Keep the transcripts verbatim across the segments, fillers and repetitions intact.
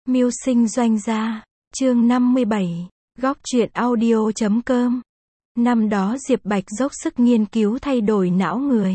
Mưu sinh doanh gia, chương năm mươi bảy, góc truyện audio chấm com. Năm đó Diệp Bạch dốc sức nghiên cứu thay đổi não người.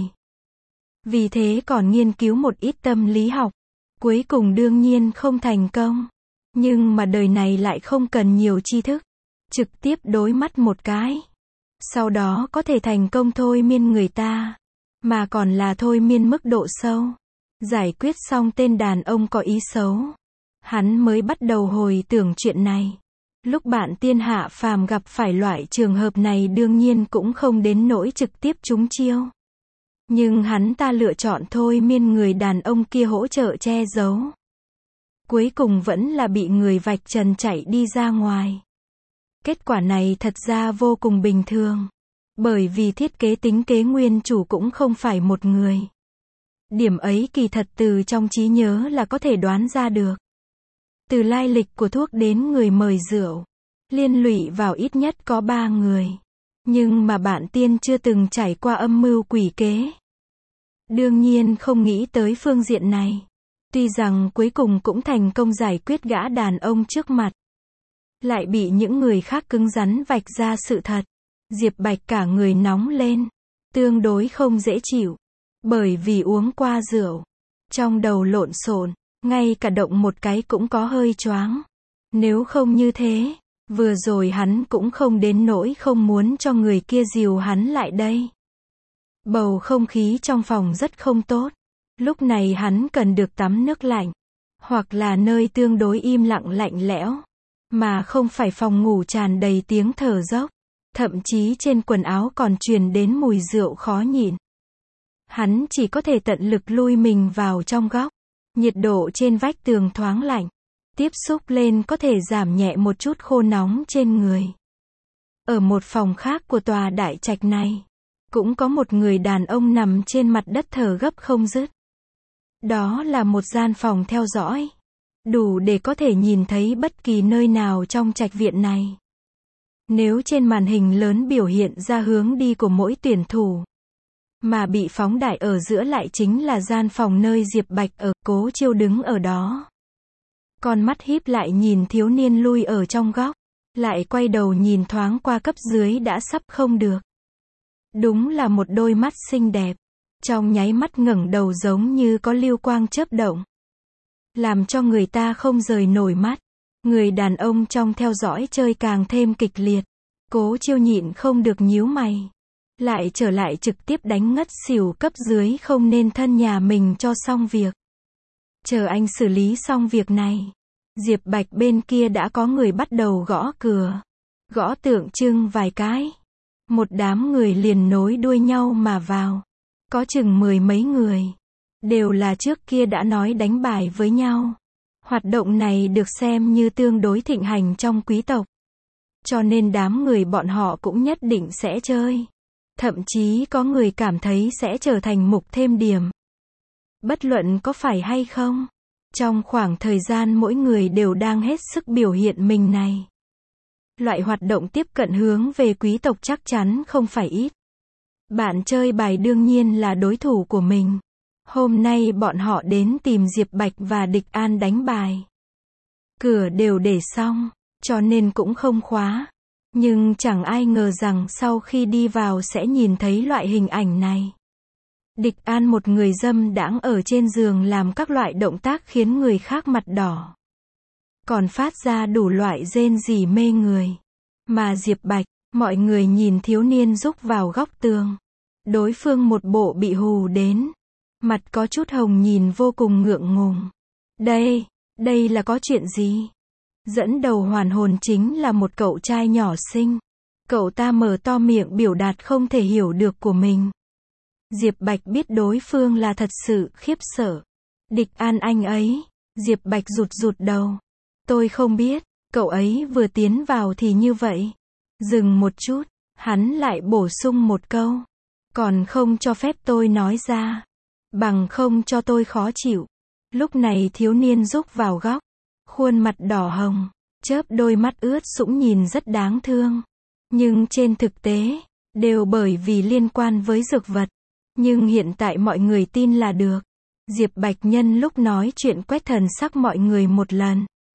Vì thế còn nghiên cứu một ít tâm lý học. Cuối cùng đương nhiên không thành công. Nhưng mà đời này lại không cần nhiều tri thức. Trực tiếp đối mắt một cái. Sau đó có thể thành công thôi miên người ta. Mà còn là thôi miên mức độ sâu. Giải quyết xong tên đàn ông có ý xấu. Hắn mới bắt đầu hồi tưởng chuyện này. Lúc bạn tiên hạ phàm gặp phải loại trường hợp này đương nhiên cũng không đến nỗi trực tiếp trúng chiêu. Nhưng hắn ta lựa chọn thôi miên người đàn ông kia hỗ trợ che giấu. Cuối cùng vẫn là bị người vạch trần chạy đi ra ngoài. Kết quả này thật ra vô cùng bình thường. Bởi vì thiết kế tính kế nguyên chủ cũng không phải một người. Điểm ấy kỳ thật từ trong trí nhớ là có thể đoán ra được. Từ lai lịch của thuốc đến người mời rượu, liên lụy vào ít nhất có ba người. Nhưng mà bạn tiên chưa từng trải qua âm mưu quỷ kế. Đương nhiên không nghĩ tới phương diện này. Tuy rằng cuối cùng cũng thành công giải quyết gã đàn ông trước mặt. Lại bị những người khác cứng rắn vạch ra sự thật. Diệp Bạch cả người nóng lên. Tương đối không dễ chịu. Bởi vì uống qua rượu. Trong đầu lộn xộn. Ngay cả động một cái cũng có hơi choáng. Nếu không như thế, vừa rồi hắn cũng không đến nỗi không muốn cho người kia dìu hắn lại đây. Bầu không khí trong phòng rất không tốt. Lúc này hắn cần được tắm nước lạnh. Hoặc là nơi tương đối im lặng lạnh lẽo. Mà không phải phòng ngủ tràn đầy tiếng thở dốc. Thậm chí trên quần áo còn truyền đến mùi rượu khó nhịn. Hắn chỉ có thể tận lực lui mình vào trong góc. Nhiệt độ trên vách tường thoáng lạnh. Tiếp xúc lên có thể giảm nhẹ một chút khô nóng trên người. Ở một phòng khác của tòa đại trạch này, cũng có một người đàn ông nằm trên mặt đất thở gấp không dứt. Đó là một gian phòng theo dõi. Đủ để có thể nhìn thấy bất kỳ nơi nào trong trạch viện này. Nếu trên màn hình lớn biểu hiện ra hướng đi của mỗi tuyển thủ. Mà bị phóng đại ở giữa lại chính là gian phòng nơi Diệp Bạch ở, Cố Chiêu đứng ở đó. Con mắt híp lại nhìn thiếu niên lui ở trong góc. Lại quay đầu nhìn thoáng qua cấp dưới đã sắp không được. Đúng là một đôi mắt xinh đẹp. Trong nháy mắt ngẩng đầu giống như có lưu quang chớp động. Làm cho người ta không rời nổi mắt. Người đàn ông trong theo dõi chơi càng thêm kịch liệt. Cố Chiêu nhịn không được nhíu mày. Lại trở lại trực tiếp đánh ngất xỉu cấp dưới không nên thân nhà mình cho xong việc. Chờ anh xử lý xong việc này. Diệp Bạch bên kia đã có người bắt đầu gõ cửa. Gõ tượng trưng vài cái. Một đám người liền nối đuôi nhau mà vào. Có chừng mười mấy người. Đều là trước kia đã nói đánh bài với nhau. Hoạt động này được xem như tương đối thịnh hành trong quý tộc. Cho nên đám người bọn họ cũng nhất định sẽ chơi. Thậm chí có người cảm thấy sẽ trở thành mục thêm điểm. Bất luận có phải hay không. Trong khoảng thời gian mỗi người đều đang hết sức biểu hiện mình này. Loại hoạt động tiếp cận hướng về quý tộc chắc chắn không phải ít. Bạn chơi bài đương nhiên là đối thủ của mình. Hôm nay bọn họ đến tìm Diệp Bạch và Địch An đánh bài. Cửa đều để xong, cho nên cũng không khóa. Nhưng chẳng ai ngờ rằng sau khi đi vào sẽ nhìn thấy loại hình ảnh này. Địch An một người dâm đãng ở trên giường làm các loại động tác khiến người khác mặt đỏ. Còn phát ra đủ loại rên rỉ mê người. Mà Diệp Bạch, mọi người nhìn thiếu niên rúc vào góc tường. Đối phương một bộ bị hù đến. Mặt có chút hồng nhìn vô cùng ngượng ngùng. Đây, đây là có chuyện gì? Dẫn đầu hoàn hồn chính là một cậu trai nhỏ xinh. Cậu ta mở to miệng biểu đạt không thể hiểu được của mình. Diệp Bạch biết đối phương là thật sự khiếp sợ. Địch An anh ấy. Diệp Bạch rụt rụt đầu. Tôi không biết, cậu ấy vừa tiến vào thì như vậy. Dừng một chút, hắn lại bổ sung một câu. Còn không cho phép tôi nói ra. Bằng không cho tôi khó chịu. Lúc này thiếu niên rúc vào góc. Khuôn mặt đỏ hồng, chớp đôi mắt ướt sũng nhìn rất đáng thương. Nhưng trên thực tế, đều bởi vì liên quan với dược vật. Nhưng hiện tại mọi người tin là được. Diệp Bạch nhân lúc nói chuyện quét thần sắc mọi người một lần.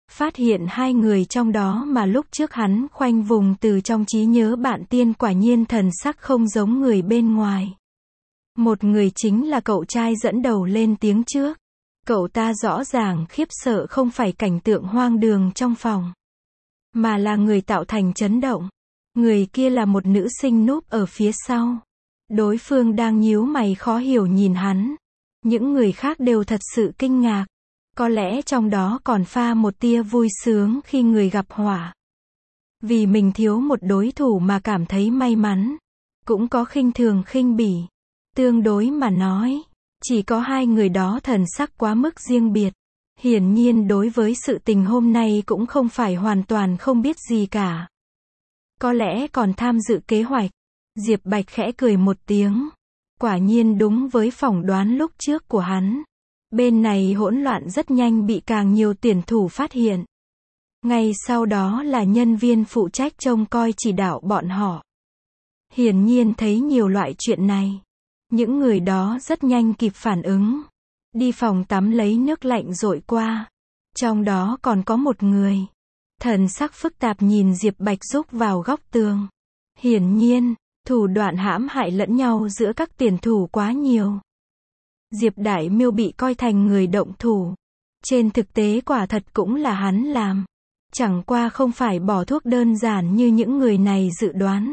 phát hiện hai người trong đó mà lúc trước hắn khoanh vùng từ trong trí nhớ bạn Tiên quả nhiên thần sắc không giống người bên ngoài. Một người chính là cậu trai dẫn đầu lên tiếng trước. Cậu ta rõ ràng khiếp sợ không phải cảnh tượng hoang đường trong phòng, mà là người tạo thành chấn động. Người kia là một nữ sinh núp ở phía sau. Đối phương đang nhíu mày khó hiểu nhìn hắn. Những người khác đều thật sự kinh ngạc. Có lẽ trong đó còn pha một tia vui sướng khi người gặp họa. Vì mình thiếu một đối thủ mà cảm thấy may mắn. Cũng có khinh thường khinh bỉ. Tương đối mà nói, chỉ có hai người đó thần sắc quá mức riêng biệt. Hiển nhiên đối với sự tình hôm nay cũng không phải hoàn toàn không biết gì cả. Có lẽ còn tham dự kế hoạch. Diệp Bạch khẽ cười một tiếng. Quả nhiên đúng với phỏng đoán lúc trước của hắn. Bên này hỗn loạn rất nhanh bị càng nhiều tuyển thủ phát hiện. Ngay sau đó là nhân viên phụ trách trông coi chỉ đạo bọn họ. Hiển nhiên thấy nhiều loại chuyện này. Những người đó rất nhanh kịp phản ứng. Đi phòng tắm lấy nước lạnh dội qua. Trong đó còn có một người. Thần sắc phức tạp nhìn Diệp Bạch rúc vào góc tường. Hiển nhiên, thủ đoạn hãm hại lẫn nhau giữa các tuyển thủ quá nhiều. Diệp Đại Miêu bị coi thành người động thủ. Trên thực tế quả thật cũng là hắn làm. Chẳng qua không phải bỏ thuốc đơn giản như những người này dự đoán.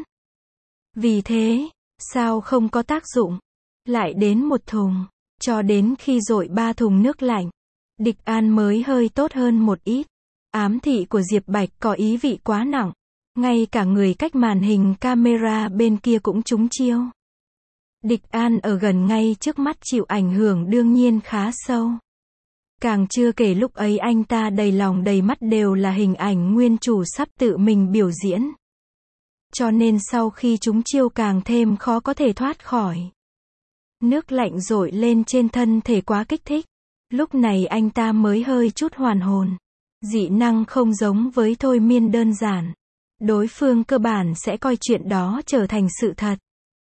Vì thế, sao không có tác dụng? Lại đến một thùng. Cho đến khi dội ba thùng nước lạnh. Địch An mới hơi tốt hơn một ít. Ám thị của Diệp Bạch có ý vị quá nặng. Ngay cả người cách màn hình camera bên kia cũng trúng chiêu. Địch An ở gần ngay trước mắt chịu ảnh hưởng đương nhiên khá sâu. Càng chưa kể lúc ấy anh ta đầy lòng đầy mắt đều là hình ảnh nguyên chủ sắp tự mình biểu diễn. Cho nên sau khi trúng chiêu càng thêm khó có thể thoát khỏi. Nước lạnh dội lên trên thân thể quá kích thích. Lúc này anh ta mới hơi chút hoàn hồn. Dị năng không giống với thôi miên đơn giản. Đối phương cơ bản sẽ coi chuyện đó trở thành sự thật.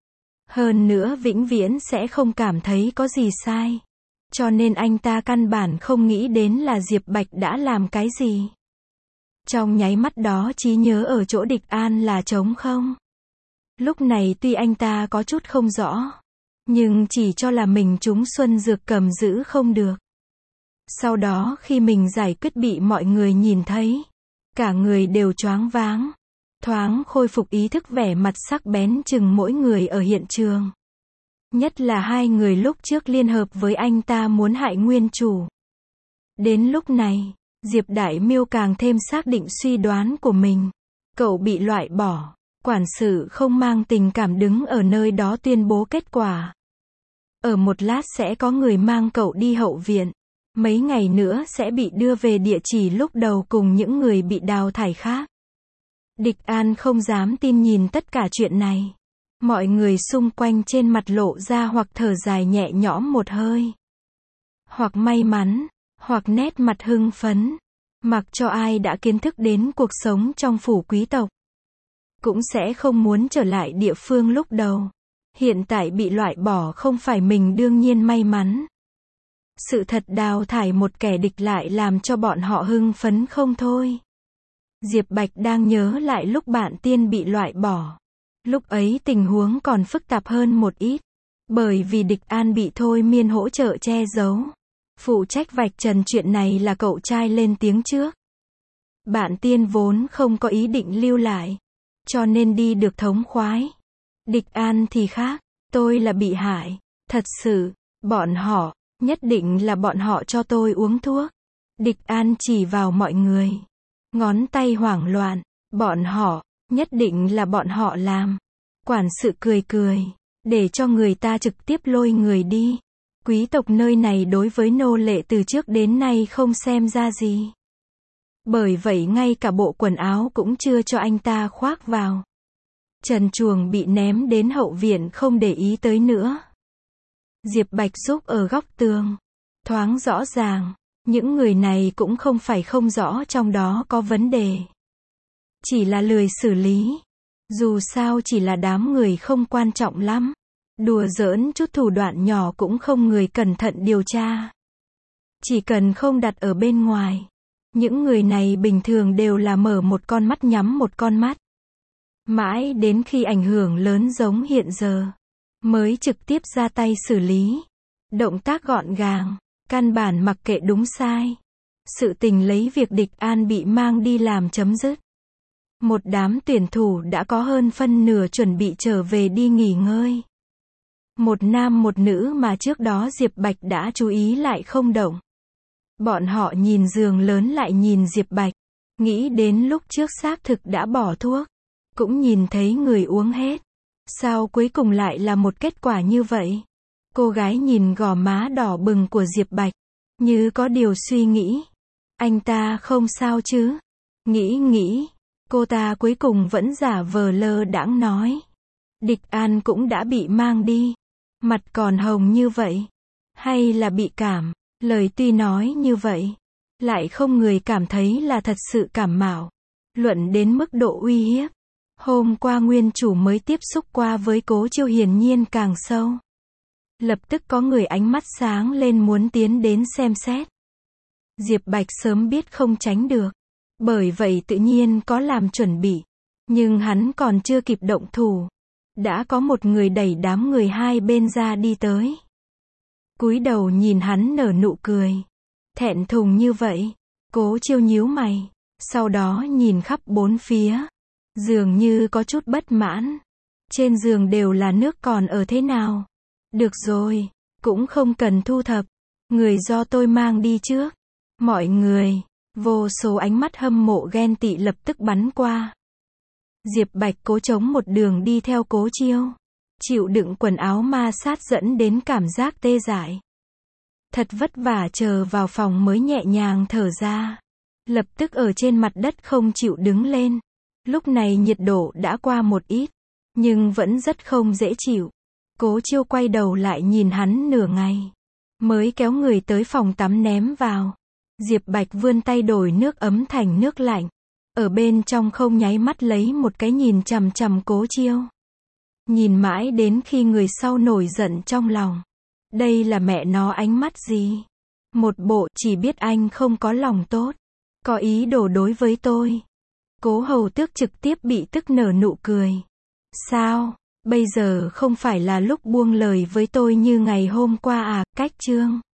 Hơn nữa vĩnh viễn sẽ không cảm thấy có gì sai. Cho nên anh ta căn bản không nghĩ đến là Diệp Bạch đã làm cái gì. Trong nháy mắt đó trí nhớ ở chỗ Địch An là trống không. Lúc này tuy anh ta có chút không rõ. Nhưng chỉ cho là mình trúng xuân dược cầm giữ không được. Sau đó khi mình giải quyết bị mọi người nhìn thấy. Cả người đều choáng váng. Thoáng khôi phục ý thức vẻ mặt sắc bén chừng mỗi người ở hiện trường. Nhất là hai người lúc trước liên hợp với anh ta muốn hại nguyên chủ. Đến lúc này, Diệp Đại Miêu càng thêm xác định suy đoán của mình. Cậu bị loại bỏ. Quản sự không mang tình cảm đứng ở nơi đó tuyên bố kết quả. Ở một lát sẽ có người mang cậu đi hậu viện. Mấy ngày nữa sẽ bị đưa về địa chỉ lúc đầu cùng những người bị đào thải khác. Địch An không dám tin nhìn tất cả chuyện này. Mọi người xung quanh trên mặt lộ ra hoặc thở dài nhẹ nhõm một hơi. Hoặc may mắn, hoặc nét mặt hưng phấn. Mặc cho ai đã kiến thức đến cuộc sống trong phủ quý tộc. Cũng sẽ không muốn trở lại địa phương lúc đầu. Hiện tại bị loại bỏ không phải mình đương nhiên may mắn. Sự thật đào thải một kẻ địch lại làm cho bọn họ hưng phấn không thôi. Diệp Bạch đang nhớ lại lúc bạn Tiên bị loại bỏ. Lúc ấy tình huống còn phức tạp hơn một ít. Bởi vì Địch An bị thôi miên hỗ trợ che giấu. Phụ trách vạch trần chuyện này là cậu trai lên tiếng trước. Bạn Tiên vốn không có ý định lưu lại. Cho nên đi được thống khoái. Địch An thì khác. Tôi là bị hại. Thật sự, bọn họ, nhất định là bọn họ cho tôi uống thuốc. Địch An chỉ vào mọi người. Ngón tay hoảng loạn. Bọn họ, nhất định là bọn họ làm. Quản sự cười cười. Để cho người ta trực tiếp lôi người đi. Quý tộc nơi này đối với nô lệ từ trước đến nay không xem ra gì. Bởi vậy ngay cả bộ quần áo cũng chưa cho anh ta khoác vào. Trần truồng bị ném đến hậu viện không để ý tới nữa. Diệp Bạch giúp ở góc tường. Thoáng rõ ràng. Những người này cũng không phải không rõ trong đó có vấn đề. Chỉ là lười xử lý. Dù sao chỉ là đám người không quan trọng lắm. Đùa giỡn chút thủ đoạn nhỏ cũng không người cẩn thận điều tra. Chỉ cần không đặt ở bên ngoài. Những người này bình thường đều là mở một con mắt nhắm một con mắt. Mãi đến khi ảnh hưởng lớn giống hiện giờ, mới trực tiếp ra tay xử lý. Động tác gọn gàng, căn bản mặc kệ đúng sai. Sự tình lấy việc Địch An bị mang đi làm chấm dứt. Một đám tuyển thủ đã có hơn phân nửa chuẩn bị trở về đi nghỉ ngơi. Một nam một nữ mà trước đó Diệp Bạch đã chú ý lại không động. Bọn họ nhìn giường lớn lại nhìn Diệp Bạch, nghĩ đến lúc trước xác thực đã bỏ thuốc, cũng nhìn thấy người uống hết. Sao cuối cùng lại là một kết quả như vậy? Cô gái nhìn gò má đỏ bừng của Diệp Bạch, như có điều suy nghĩ. Anh ta không sao chứ? Nghĩ nghĩ, cô ta cuối cùng vẫn giả vờ lơ đãng nói. Địch An cũng đã bị mang đi. Mặt còn hồng như vậy. Hay là bị cảm? Lời tuy nói như vậy, lại không người cảm thấy là thật sự cảm mạo. Luận đến mức độ uy hiếp, hôm qua nguyên chủ mới tiếp xúc qua với Cố Chiêu hiển nhiên càng sâu. Lập tức có người ánh mắt sáng lên muốn tiến đến xem xét. Diệp Bạch sớm biết không tránh được, bởi vậy tự nhiên có làm chuẩn bị. Nhưng hắn còn chưa kịp động thủ, đã có một người đẩy đám người hai bên ra đi tới. Cúi đầu nhìn hắn nở nụ cười. Thẹn thùng như vậy, Cố Chiêu nhíu mày, sau đó nhìn khắp bốn phía, dường như có chút bất mãn. Trên giường đều là nước còn ở thế nào? Được rồi, cũng không cần thu thập, người do tôi mang đi trước. Mọi người, vô số ánh mắt hâm mộ ghen tị lập tức bắn qua. Diệp Bạch cố chống một đường đi theo Cố Chiêu, chịu đựng quần áo ma sát dẫn đến cảm giác tê dại. Thật vất vả chờ vào phòng mới nhẹ nhàng thở ra. Lập tức ở trên mặt đất không chịu đứng lên. Lúc này nhiệt độ đã qua một ít, nhưng vẫn rất không dễ chịu. Cố Chiêu quay đầu lại nhìn hắn nửa ngày, mới kéo người tới phòng tắm ném vào. Diệp Bạch vươn tay đổi nước ấm thành nước lạnh. Ở bên trong không nháy mắt lấy một cái nhìn chằm chằm Cố Chiêu. Nhìn mãi đến khi người sau nổi giận trong lòng. Đây là mẹ nó ánh mắt gì? Một bộ chỉ biết anh không có lòng tốt, có ý đồ đối với tôi. Cố Hầu Tước trực tiếp bị tức nở nụ cười. Sao? Bây giờ không phải là lúc buông lời với tôi như ngày hôm qua à? Cách chương